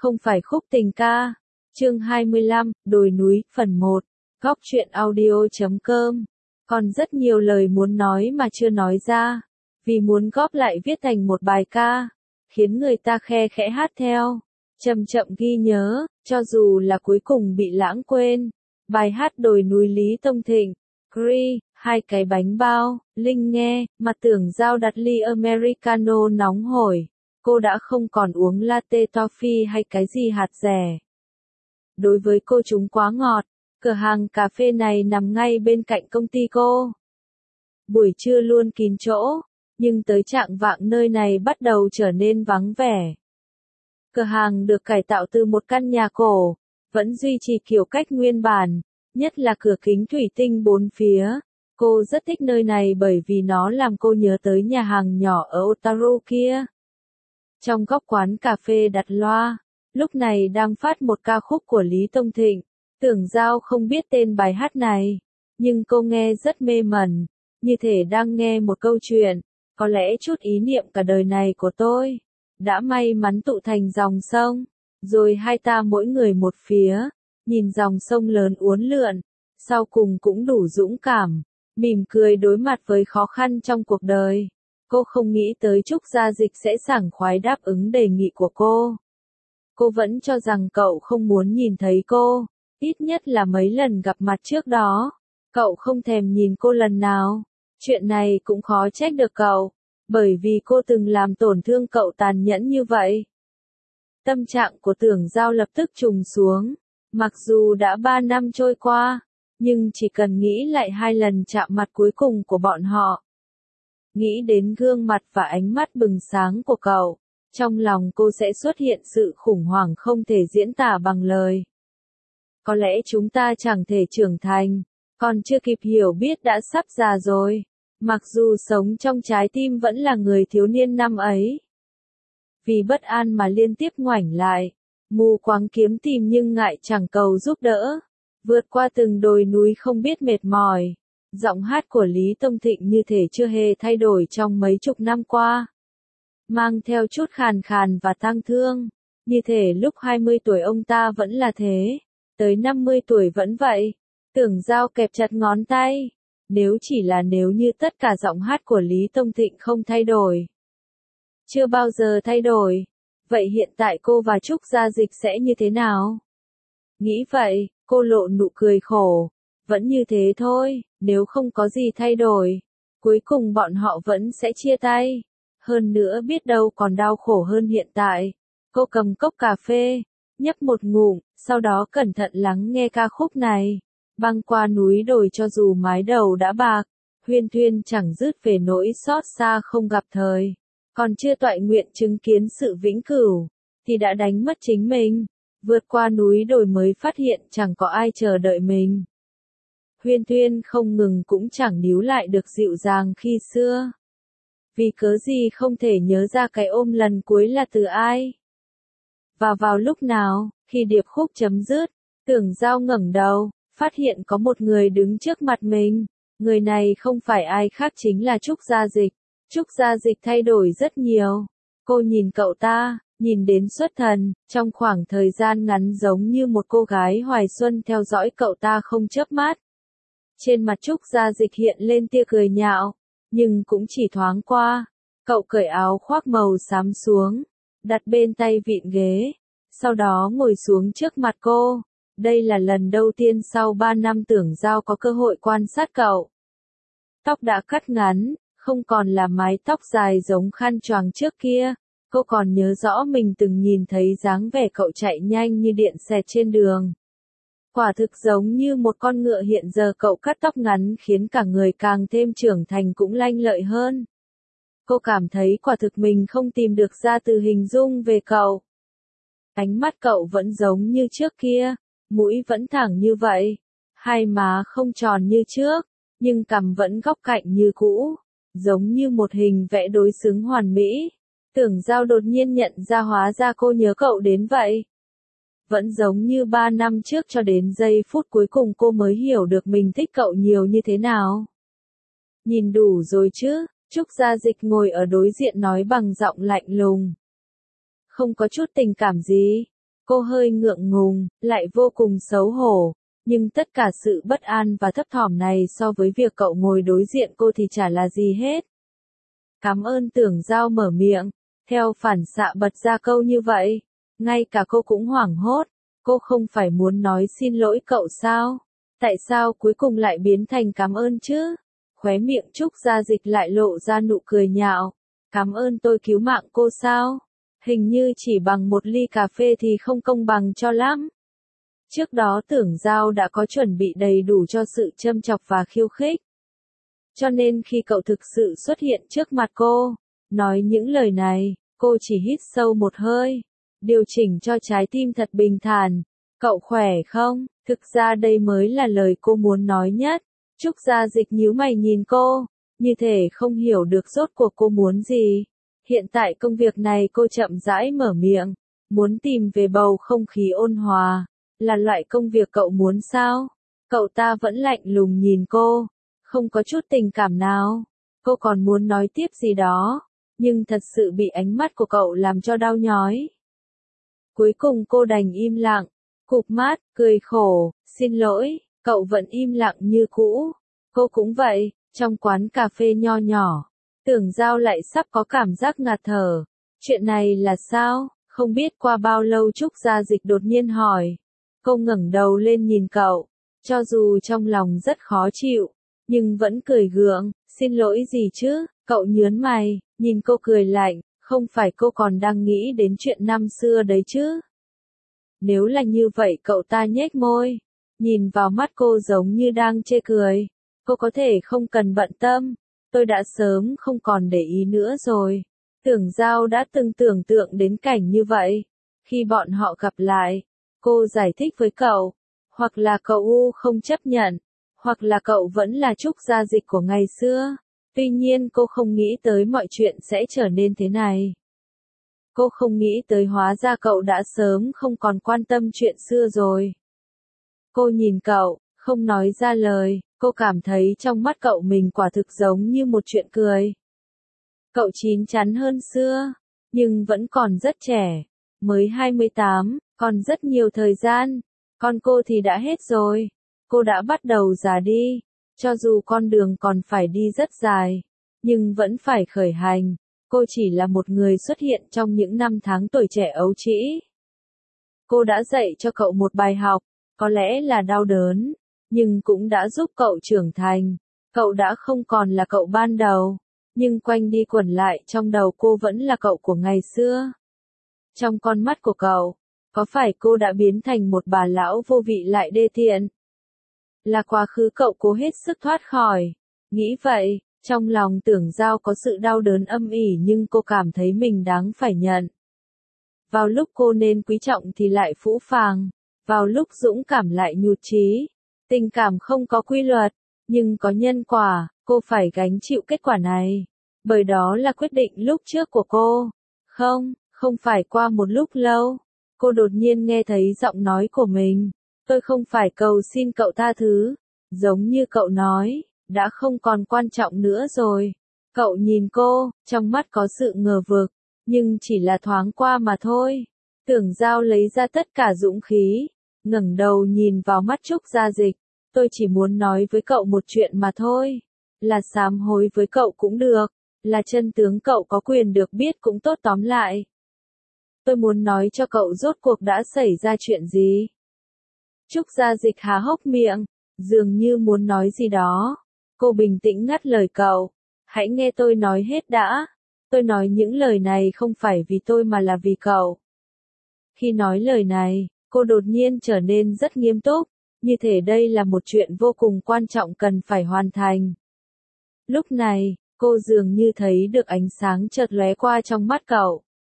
Không phải khúc tình ca. Chương 25, Đồi núi, phần 1. Góc truyện audio.com. Còn rất nhiều lời muốn nói mà chưa nói ra, vì muốn góp lại viết thành một bài ca, khiến người ta khe khẽ hát theo, chậm chậm ghi nhớ, cho dù là cuối cùng bị lãng quên. Bài hát Đồi núi Lý Tông Thịnh, Cree, 2 cái bánh bao, Linh nghe, mà tưởng Giao đặt ly Americano nóng hổi. Cô đã không còn uống latte toffee hay cái gì hạt rẻ. Đối với cô chúng quá ngọt. Cửa hàng cà phê này nằm ngay bên cạnh công ty cô. Buổi trưa luôn kín chỗ, nhưng tới chạng vạng nơi này bắt đầu trở nên vắng vẻ. Cửa hàng được cải tạo từ một căn nhà cổ, vẫn duy trì kiểu cách nguyên bản, nhất là cửa kính thủy tinh bốn phía. Cô rất thích nơi này bởi vì nó làm cô nhớ tới nhà hàng nhỏ ở Otaru kia. Trong góc quán cà phê đặt loa, lúc này đang phát một ca khúc của Lý Tông Thịnh. Tưởng Giao không biết tên bài hát này, nhưng cô nghe rất mê mẩn, như thể đang nghe một câu chuyện. Có lẽ chút ý niệm cả đời này của tôi đã may mắn tụ thành dòng sông, rồi hai ta mỗi người một phía, nhìn dòng sông lớn uốn lượn, sau cùng cũng đủ dũng cảm, mỉm cười đối mặt với khó khăn trong cuộc đời. Cô không nghĩ tới Trúc Gia Dịch sẽ sảng khoái đáp ứng đề nghị của cô. Cô vẫn cho rằng cậu không muốn nhìn thấy cô. Ít nhất là mấy lần gặp mặt trước đó, cậu không thèm nhìn cô lần nào. Chuyện này cũng khó trách được cậu, bởi vì cô từng làm tổn thương cậu tàn nhẫn như vậy. Tâm trạng của Tưởng Giao lập tức trùng xuống. Mặc dù đã 3 năm trôi qua, nhưng chỉ cần nghĩ lại 2 lần chạm mặt cuối cùng của bọn họ. Nghĩ đến gương mặt và ánh mắt bừng sáng của cậu, trong lòng cô sẽ xuất hiện sự khủng hoảng không thể diễn tả bằng lời. Có lẽ chúng ta chẳng thể trưởng thành, còn chưa kịp hiểu biết đã sắp già rồi, mặc dù sống trong trái tim vẫn là người thiếu niên năm ấy. Vì bất an mà liên tiếp ngoảnh lại, mù quáng kiếm tìm nhưng ngại chẳng cầu giúp đỡ, vượt qua từng đồi núi không biết mệt mỏi. Giọng hát của Lý Tông Thịnh như thể chưa hề thay đổi trong mấy chục năm qua, mang theo chút khàn khàn và tang thương, như thể lúc 20 tuổi ông ta vẫn là thế. Tới 50 tuổi vẫn vậy. Tưởng Giao kẹp chặt ngón tay. Nếu chỉ là nếu như tất cả giọng hát của Lý Tông Thịnh không thay đổi, chưa bao giờ thay đổi, vậy hiện tại cô và Trúc Gia Dịch sẽ như thế nào? Nghĩ vậy, cô lộ nụ cười khổ. Vẫn như thế thôi, nếu không có gì thay đổi, cuối cùng bọn họ vẫn sẽ chia tay. Hơn nữa biết đâu còn đau khổ hơn hiện tại. Cô cầm cốc cà phê, nhấp một ngụm, sau đó cẩn thận lắng nghe ca khúc này. Băng qua núi đồi cho dù mái đầu đã bạc, huyên thuyên chẳng dứt về nỗi xót xa không gặp thời. Còn chưa toại nguyện chứng kiến sự vĩnh cửu, thì đã đánh mất chính mình. Vượt qua núi đồi mới phát hiện chẳng có ai chờ đợi mình. Huyên thuyên không ngừng cũng chẳng níu lại được dịu dàng khi xưa. Vì cớ gì không thể nhớ ra cái ôm lần cuối là từ ai. Và vào lúc nào, khi điệp khúc chấm dứt, Tưởng Giao ngẩng đầu, phát hiện có một người đứng trước mặt mình. Người này không phải ai khác chính là Trúc Gia Dịch. Trúc Gia Dịch thay đổi rất nhiều. Cô nhìn cậu ta, nhìn đến xuất thần, trong khoảng thời gian ngắn giống như một cô gái hoài xuân theo dõi cậu ta không chớp mắt. Trên mặt Trúc Gia Dịch hiện lên tia cười nhạo, nhưng cũng chỉ thoáng qua. Cậu cởi áo khoác màu xám xuống, đặt bên tay vịn ghế, sau đó ngồi xuống trước mặt cô. Đây là lần đầu tiên sau 3 năm Tưởng Giao có cơ hội quan sát cậu. Tóc đã cắt ngắn, không còn là mái tóc dài giống khăn choàng trước kia. Cô còn nhớ rõ mình từng nhìn thấy dáng vẻ cậu chạy nhanh như điện xẹt trên đường. Quả thực giống như một con ngựa. Hiện giờ cậu cắt tóc ngắn khiến cả người càng thêm trưởng thành cũng lanh lợi hơn. Cô cảm thấy quả thực mình không tìm được ra từ hình dung về cậu. Ánh mắt cậu vẫn giống như trước kia, mũi vẫn thẳng như vậy, hai má không tròn như trước, nhưng cằm vẫn góc cạnh như cũ, giống như một hình vẽ đối xứng hoàn mỹ. Tưởng Giao đột nhiên nhận ra hóa ra cô nhớ cậu đến vậy. Vẫn giống như 3 năm trước, cho đến giây phút cuối cùng cô mới hiểu được mình thích cậu nhiều như thế nào. Nhìn đủ rồi chứ, Trúc Gia Dịch ngồi ở đối diện nói bằng giọng lạnh lùng. Không có chút tình cảm gì. Cô hơi ngượng ngùng, lại vô cùng xấu hổ, nhưng tất cả sự bất an và thấp thỏm này so với việc cậu ngồi đối diện cô thì chả là gì hết. Cảm ơn. Tưởng Giao mở miệng, theo phản xạ bật ra câu như vậy. Ngay cả cô cũng hoảng hốt, cô không phải muốn nói xin lỗi cậu sao? Tại sao cuối cùng lại biến thành cảm ơn chứ? Khóe miệng Trúc Gia Dịch lại lộ ra nụ cười nhạo. Cảm ơn tôi cứu mạng cô sao? Hình như chỉ bằng một ly cà phê thì không công bằng cho lắm. Trước đó Tưởng Giao đã có chuẩn bị đầy đủ cho sự châm chọc và khiêu khích. Cho nên khi cậu thực sự xuất hiện trước mặt cô, nói những lời này, cô chỉ hít sâu một hơi, điều chỉnh cho trái tim thật bình thản. Cậu khỏe không? Thực ra đây mới là lời cô muốn nói nhất. Trúc Gia Dịch nhíu mày nhìn cô, như thể không hiểu được rốt cuộc cô muốn gì. Hiện tại công việc này cô chậm rãi mở miệng, muốn tìm về bầu không khí ôn hòa, là loại công việc cậu muốn sao? Cậu ta vẫn lạnh lùng nhìn cô, không có chút tình cảm nào. Cô còn muốn nói tiếp gì đó, nhưng thật sự bị ánh mắt của cậu làm cho đau nhói. Cuối cùng cô đành im lặng, cụp mắt, cười khổ, xin lỗi. Cậu vẫn im lặng như cũ. Cô cũng vậy. Trong quán cà phê nho nhỏ, Tưởng Giao lại sắp có cảm giác ngạt thở. Chuyện này là sao? Không biết qua bao lâu Trúc Gia Dịch đột nhiên hỏi. Cô ngẩng đầu lên nhìn cậu, cho dù trong lòng rất khó chịu, nhưng vẫn cười gượng. Xin lỗi gì chứ? Cậu nhớn mày, nhìn cô cười lạnh. Không phải cô còn đang nghĩ đến chuyện năm xưa đấy chứ? Nếu là như vậy cậu ta nhếch môi, nhìn vào mắt cô giống như đang chê cười. Cô có thể không cần bận tâm, tôi đã sớm không còn để ý nữa rồi. Tưởng Giao đã từng tưởng tượng đến cảnh như vậy. Khi bọn họ gặp lại, cô giải thích với cậu, hoặc là cậu không chấp nhận, hoặc là cậu vẫn là Trúc Gia Dịch của ngày xưa. Tuy nhiên cô không nghĩ tới mọi chuyện sẽ trở nên thế này. Cô không nghĩ tới hóa ra cậu đã sớm không còn quan tâm chuyện xưa rồi. Cô nhìn cậu, không nói ra lời, cô cảm thấy trong mắt cậu mình quả thực giống như một chuyện cười. Cậu chín chắn hơn xưa, nhưng vẫn còn rất trẻ, mới 28, còn rất nhiều thời gian. Còn cô thì đã hết rồi, cô đã bắt đầu già đi, cho dù con đường còn phải đi rất dài, nhưng vẫn phải khởi hành. Cô chỉ là một người xuất hiện trong những năm tháng tuổi trẻ ấu trĩ. Cô đã dạy cho cậu một bài học, có lẽ là đau đớn, nhưng cũng đã giúp cậu trưởng thành. Cậu đã không còn là cậu ban đầu, nhưng quanh đi quẩn lại trong đầu cô vẫn là cậu của ngày xưa. Trong con mắt của cậu, có phải cô đã biến thành một bà lão vô vị lại đê tiện? Là quá khứ cậu cố hết sức thoát khỏi. Nghĩ vậy, trong lòng Tưởng Giao có sự đau đớn âm ỉ nhưng cô cảm thấy mình đáng phải nhận. Vào lúc cô nên quý trọng thì lại phũ phàng, vào lúc dũng cảm lại nhụt chí. Tình cảm không có quy luật, nhưng có nhân quả, cô phải gánh chịu kết quả này. Bởi đó là quyết định lúc trước của cô. Không phải qua một lúc lâu, cô đột nhiên nghe thấy giọng nói của mình. Tôi không phải cầu xin cậu tha thứ, giống như cậu nói, đã không còn quan trọng nữa rồi. Cậu nhìn cô, trong mắt có sự ngờ vực, nhưng chỉ là thoáng qua mà thôi. Tưởng Giao lấy ra tất cả dũng khí, ngẩng đầu nhìn vào mắt Trúc Gia Dịch. Tôi chỉ muốn nói với cậu một chuyện mà thôi. Là sám hối với cậu cũng được, là chân tướng cậu có quyền được biết cũng tốt, tóm lại. Tôi muốn nói cho cậu rốt cuộc đã xảy ra chuyện gì. Trúc Gia Dịch há hốc miệng, dường như muốn nói gì đó. Cô bình tĩnh ngắt lời cậu. Hãy nghe tôi nói hết đã. Tôi nói những lời này không phải vì tôi mà là vì cậu. Khi nói lời này, cô đột nhiên trở nên rất nghiêm túc, như thể đây là một chuyện vô cùng quan trọng cần phải hoàn thành. Lúc này, cô dường như thấy được ánh sáng chợt lóe qua trong mắt cậu.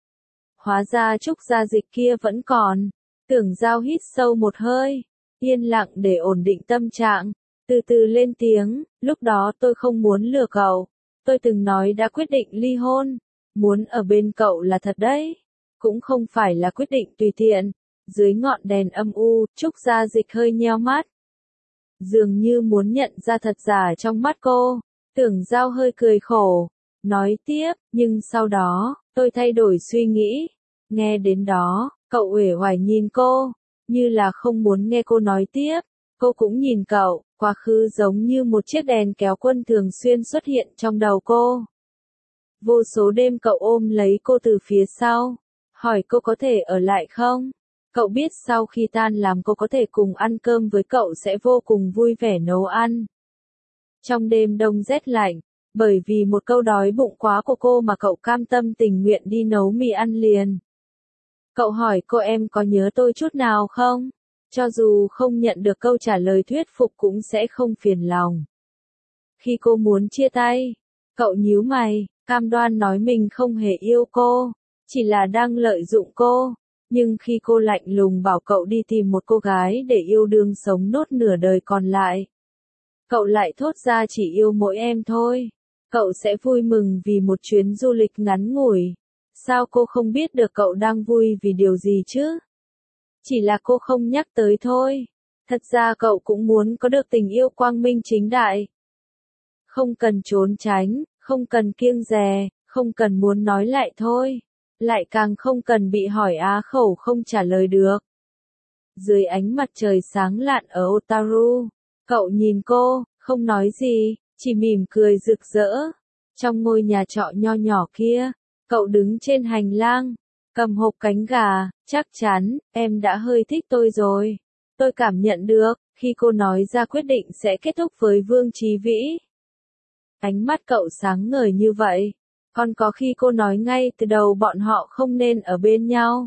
Hóa ra Trúc Gia Dịch kia vẫn còn. Tưởng Giao hít sâu một hơi, yên lặng để ổn định tâm trạng, từ từ lên tiếng, lúc đó tôi không muốn lừa cậu. Tôi từng nói đã quyết định ly hôn, muốn ở bên cậu là thật đấy. Cũng không phải là quyết định tùy tiện. Dưới ngọn đèn âm u, Trúc Gia Dịch hơi nheo mắt. Dường như muốn nhận ra thật giả trong mắt cô. Tưởng Giao hơi cười khổ, nói tiếp, nhưng sau đó, tôi thay đổi suy nghĩ. Nghe đến đó, Cậu uể oải nhìn cô, như là không muốn nghe cô nói tiếp. Cô cũng nhìn cậu, quá khứ giống như một chiếc đèn kéo quân thường xuyên xuất hiện trong đầu cô. Vô số đêm cậu ôm lấy cô từ phía sau, hỏi cô có thể ở lại không? Cậu biết sau khi tan làm cô có thể cùng ăn cơm với cậu sẽ vô cùng vui vẻ nấu ăn. Trong đêm đông rét lạnh, bởi vì một câu đói bụng quá của cô mà cậu cam tâm tình nguyện đi nấu mì ăn liền. Cậu hỏi cô em có nhớ tôi chút nào không? Cho dù không nhận được câu trả lời thuyết phục cũng sẽ không phiền lòng. Khi cô muốn chia tay, cậu nhíu mày, cam đoan nói mình không hề yêu cô, chỉ là đang lợi dụng cô. Nhưng khi cô lạnh lùng bảo cậu đi tìm một cô gái để yêu đương sống nốt nửa đời còn lại, cậu lại thốt ra chỉ yêu mỗi em thôi. Cậu sẽ vui mừng vì một chuyến du lịch ngắn ngủi. Sao cô không biết được cậu đang vui vì điều gì chứ? Chỉ là cô không nhắc tới thôi. Thật ra cậu cũng muốn có được tình yêu quang minh chính đại. Không cần trốn tránh, không cần kiêng dè, không cần muốn nói lại thôi. Lại càng không cần bị hỏi á khẩu không trả lời được. Dưới ánh mặt trời sáng lạn ở Otaru, cậu nhìn cô, không nói gì, chỉ mỉm cười rực rỡ. Trong ngôi nhà trọ nho nhỏ kia, cậu đứng trên hành lang, cầm hộp cánh gà, chắc chắn, em đã hơi thích tôi rồi. Tôi cảm nhận được, khi cô nói ra quyết định sẽ kết thúc với Vương Chí Vĩ. Ánh mắt cậu sáng ngời như vậy. Còn có khi cô nói ngay từ đầu bọn họ không nên ở bên nhau.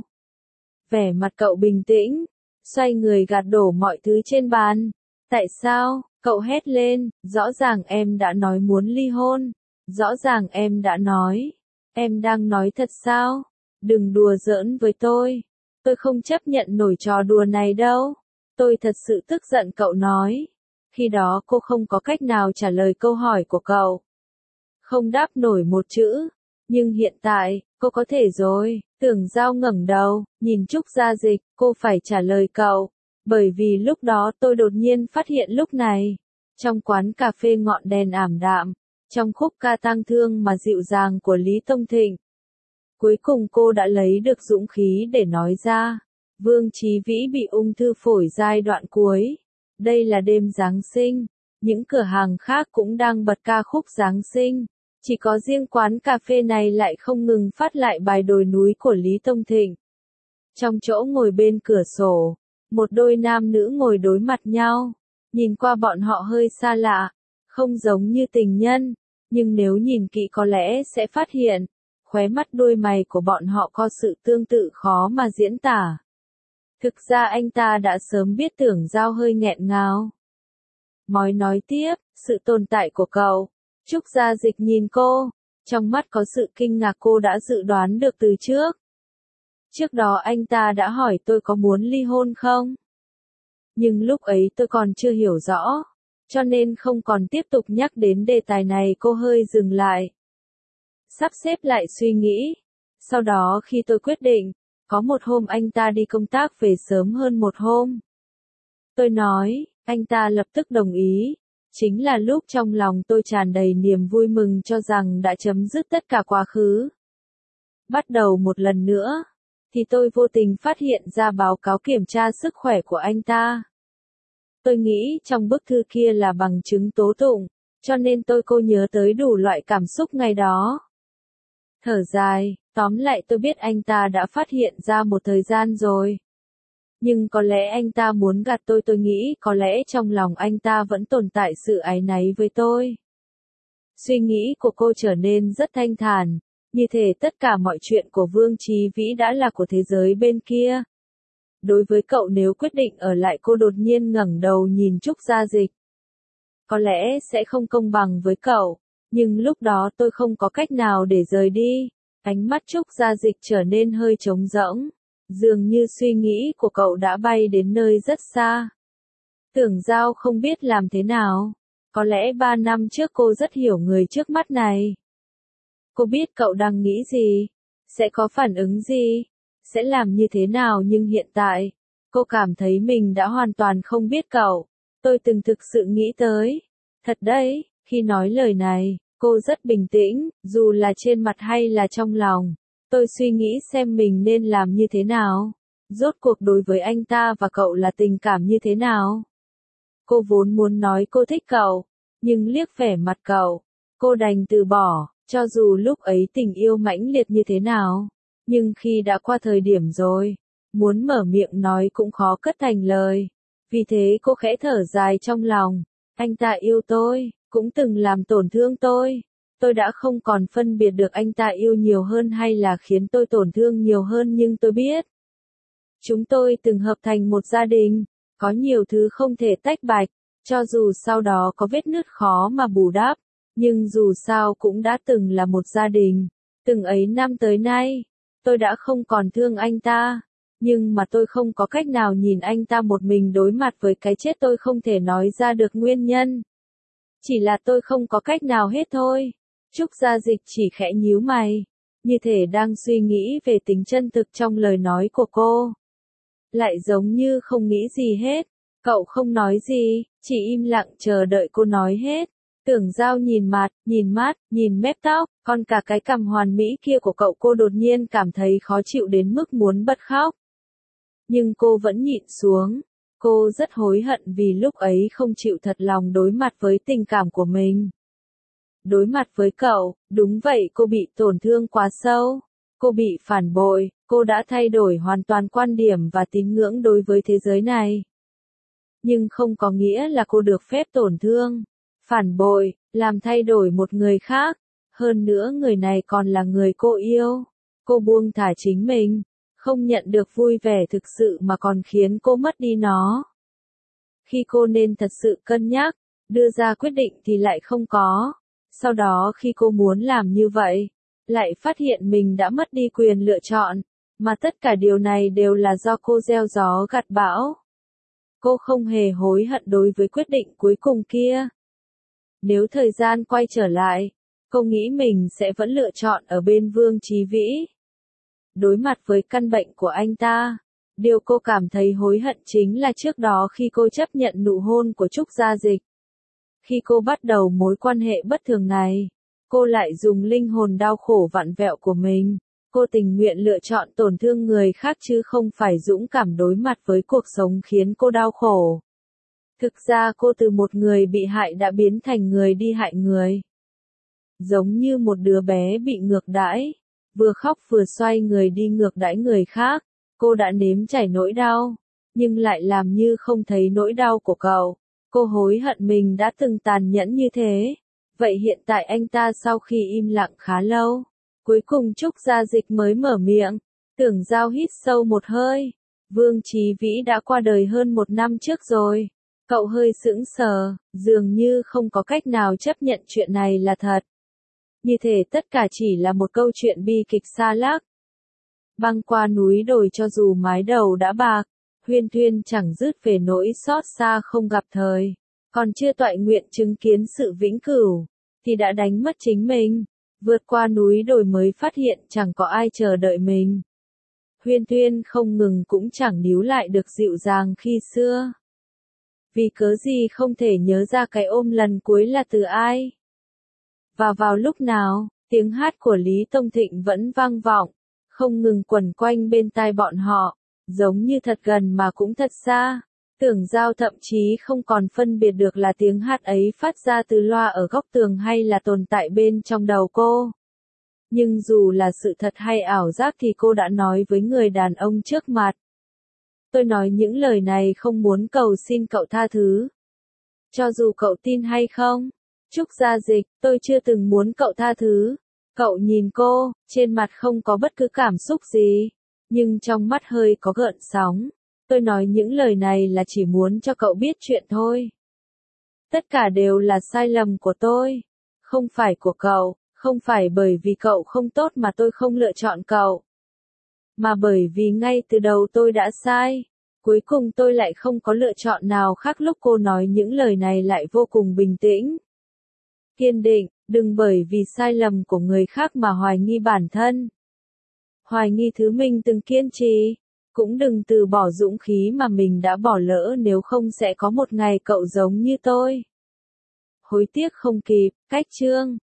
Vẻ mặt cậu bình tĩnh, xoay người gạt đổ mọi thứ trên bàn. Tại sao? Cậu hét lên, rõ ràng em đã nói muốn ly hôn. Rõ ràng em đã nói. Em đang nói thật sao? Đừng đùa giỡn với tôi. Tôi không chấp nhận nổi trò đùa này đâu. Tôi thật sự tức giận cậu nói. Khi đó cô không có cách nào trả lời câu hỏi của cậu. Không đáp nổi một chữ. Nhưng hiện tại, cô có thể rồi. Tưởng Giao ngẩng đầu, nhìn Trúc Gia Dịch, cô phải trả lời cậu. Bởi vì lúc đó tôi đột nhiên phát hiện lúc này. Trong quán cà phê ngọn đèn ảm đạm. Trong khúc ca tang thương mà dịu dàng của Lý Tông Thịnh. Cuối cùng cô đã lấy được dũng khí để nói ra. Vương Chí Vĩ bị ung thư phổi giai đoạn cuối. Đây là đêm Giáng sinh. Những cửa hàng khác cũng đang bật ca khúc Giáng sinh. Chỉ có riêng quán cà phê này lại không ngừng phát lại bài Đồi núi của Lý Tông Thịnh. Trong chỗ ngồi bên cửa sổ, một đôi nam nữ ngồi đối mặt nhau. Nhìn qua bọn họ hơi xa lạ, không giống như tình nhân. Nhưng nếu nhìn kỹ có lẽ sẽ phát hiện, khóe mắt đôi mày của bọn họ có sự tương tự khó mà diễn tả. Thực ra anh ta đã sớm biết Tưởng Giao hơi nghẹn ngào. Mói nói tiếp, sự tồn tại của cậu. Trúc Gia Dịch nhìn cô, trong mắt có sự kinh ngạc cô đã dự đoán được từ trước. Trước đó anh ta đã hỏi tôi có muốn ly hôn không? Nhưng lúc ấy tôi còn chưa hiểu rõ, cho nên không còn tiếp tục nhắc đến đề tài này. Cô hơi dừng lại. Sắp xếp lại suy nghĩ. Sau đó khi tôi quyết định, có một hôm anh ta đi công tác về sớm hơn một hôm. Tôi nói, anh ta lập tức đồng ý. Chính là lúc trong lòng tôi tràn đầy niềm vui mừng cho rằng đã chấm dứt tất cả quá khứ. Bắt đầu một lần nữa, thì tôi vô tình phát hiện ra báo cáo kiểm tra sức khỏe của anh ta. Tôi nghĩ trong bức thư kia là bằng chứng tố tụng, cho nên cô nhớ tới đủ loại cảm xúc ngày đó. Thở dài, tóm lại tôi biết anh ta đã phát hiện ra một thời gian rồi. Nhưng có lẽ anh ta muốn gạt tôi nghĩ có lẽ trong lòng anh ta vẫn tồn tại sự áy náy với tôi. Suy nghĩ của cô trở nên rất thanh thản, như thể tất cả mọi chuyện của Vương Chí Vĩ đã là của thế giới bên kia. Đối với cậu nếu quyết định ở lại, cô đột nhiên ngẩng đầu nhìn Trúc Gia Dịch. Có lẽ sẽ không công bằng với cậu, nhưng lúc đó tôi không có cách nào để rời đi. Ánh mắt Trúc Gia Dịch trở nên hơi trống rỗng. Dường như suy nghĩ của cậu đã bay đến nơi rất xa. Tưởng Giao không biết làm thế nào. Có lẽ 3 năm trước cô rất hiểu người trước mắt này. Cô biết cậu đang nghĩ gì, sẽ có phản ứng gì, sẽ làm như thế nào, nhưng hiện tại, cô cảm thấy mình đã hoàn toàn không biết cậu. Tôi từng thực sự nghĩ tới. Thật đấy, khi nói lời này, cô rất bình tĩnh, dù là trên mặt hay là trong lòng. Tôi suy nghĩ xem mình nên làm như thế nào. Rốt cuộc đối với anh ta và cậu là tình cảm như thế nào? Cô vốn muốn nói cô thích cậu, nhưng liếc vẻ mặt cậu, cô đành từ bỏ, cho dù lúc ấy tình yêu mãnh liệt như thế nào. Nhưng khi đã qua thời điểm rồi, muốn mở miệng nói cũng khó cất thành lời. Vì thế cô khẽ thở dài trong lòng, anh ta yêu tôi, cũng từng làm tổn thương tôi. Tôi đã không còn phân biệt được anh ta yêu nhiều hơn hay là khiến tôi tổn thương nhiều hơn, nhưng tôi biết. Chúng tôi từng hợp thành một gia đình, có nhiều thứ không thể tách bạch, cho dù sau đó có vết nứt khó mà bù đắp, nhưng dù sao cũng đã từng là một gia đình. Từng ấy năm tới nay, tôi đã không còn thương anh ta, nhưng mà tôi không có cách nào nhìn anh ta một mình đối mặt với cái chết, tôi không thể nói ra được nguyên nhân. Chỉ là tôi không có cách nào hết thôi. Trúc Gia Dịch chỉ khẽ nhíu mày, như thể đang suy nghĩ về tính chân thực trong lời nói của cô. Lại giống như không nghĩ gì hết. Cậu không nói gì, chỉ im lặng chờ đợi cô nói hết. Tưởng Giao nhìn mặt, nhìn mắt, nhìn mép tóc, còn cả cái cằm hoàn mỹ kia của cậu, cô đột nhiên cảm thấy khó chịu đến mức muốn bật khóc. Nhưng cô vẫn nhịn xuống. Cô rất hối hận vì lúc ấy không chịu thật lòng đối mặt với tình cảm của mình. Đối mặt với cậu, đúng vậy, cô bị tổn thương quá sâu. Cô bị phản bội, cô đã thay đổi hoàn toàn quan điểm và tín ngưỡng đối với thế giới này. Nhưng không có nghĩa là cô được phép tổn thương, phản bội, làm thay đổi một người khác. Hơn nữa người này còn là người cô yêu. Cô buông thả chính mình, không nhận được vui vẻ thực sự mà còn khiến cô mất đi nó. Khi cô nên thật sự cân nhắc, đưa ra quyết định thì lại không có. Sau đó khi cô muốn làm như vậy, lại phát hiện mình đã mất đi quyền lựa chọn, mà tất cả điều này đều là do cô gieo gió gặt bão. Cô không hề hối hận đối với quyết định cuối cùng kia. Nếu thời gian quay trở lại, cô nghĩ mình sẽ vẫn lựa chọn ở bên Vương Chí Vĩ. Đối mặt với căn bệnh của anh ta, điều cô cảm thấy hối hận chính là trước đó khi cô chấp nhận nụ hôn của Trúc Gia Dịch. Khi cô bắt đầu mối quan hệ bất thường này, cô lại dùng linh hồn đau khổ vặn vẹo của mình. Cô tình nguyện lựa chọn tổn thương người khác chứ không phải dũng cảm đối mặt với cuộc sống khiến cô đau khổ. Thực ra cô từ một người bị hại đã biến thành người đi hại người. Giống như một đứa bé bị ngược đãi, vừa khóc vừa xoay người đi ngược đãi người khác. Cô đã nếm trải nỗi đau, nhưng lại làm như không thấy nỗi đau của cậu. Cô hối hận mình đã từng tàn nhẫn như thế. Vậy hiện tại anh ta sau khi im lặng khá lâu, cuối cùng Trúc Gia Dịch mới mở miệng. Tưởng Giao hít sâu một hơi. Vương Chí Vĩ đã qua đời hơn 1 năm trước rồi. Cậu hơi sững sờ, dường như không có cách nào chấp nhận chuyện này là thật. Như thể tất cả chỉ là một câu chuyện bi kịch xa lắc. Băng qua núi đồi cho dù mái đầu đã bạc, Huyên Thuyên chẳng dứt về nỗi xót xa không gặp thời. Còn chưa toại nguyện chứng kiến sự vĩnh cửu, thì đã đánh mất chính mình. Vượt qua núi đồi mới phát hiện chẳng có ai chờ đợi mình. Huyên Thuyên không ngừng cũng chẳng níu lại được dịu dàng khi xưa. Vì cớ gì không thể nhớ ra cái ôm lần cuối là từ ai. Và vào lúc nào, tiếng hát của Lý Tông Thịnh vẫn vang vọng, không ngừng quẩn quanh bên tai bọn họ, giống như thật gần mà cũng thật xa. Tưởng Giao thậm chí không còn phân biệt được là tiếng hát ấy phát ra từ loa ở góc tường hay là tồn tại bên trong đầu cô. Nhưng dù là sự thật hay ảo giác thì cô đã nói với người đàn ông trước mặt. Tôi nói những lời này không muốn cầu xin cậu tha thứ. Cho dù cậu tin hay không, Trúc Gia Dịch, tôi chưa từng muốn cậu tha thứ. Cậu nhìn cô, trên mặt không có bất cứ cảm xúc gì, nhưng trong mắt hơi có gợn sóng. Tôi nói những lời này là chỉ muốn cho cậu biết chuyện thôi. Tất cả đều là sai lầm của tôi, không phải của cậu, không phải bởi vì cậu không tốt mà tôi không lựa chọn cậu. Mà bởi vì ngay từ đầu tôi đã sai, cuối cùng tôi lại không có lựa chọn nào khác. Lúc cô nói những lời này lại vô cùng bình tĩnh. Kiên định, đừng bởi vì sai lầm của người khác mà hoài nghi bản thân. Hoài nghi thứ mình từng kiên trì. Cũng đừng từ bỏ dũng khí mà mình đã bỏ lỡ, nếu không sẽ có một ngày cậu giống như tôi. Hối tiếc không kịp. Cách chương